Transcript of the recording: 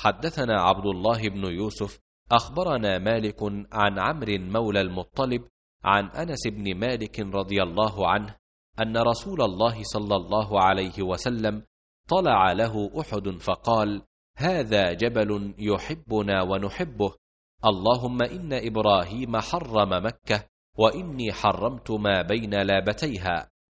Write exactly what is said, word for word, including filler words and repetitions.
حدثنا عبد الله بن يوسف أخبرنا مالك عن عمرو مولى المطلب عن أنس بن مالك رضي الله عنه أن رسول الله صلى الله عليه وسلم طلع له أحد فقال: هذا جبل يحبنا ونحبه، اللهم إن إبراهيم حرم مكة وإني حرمت ما بين لابتيها،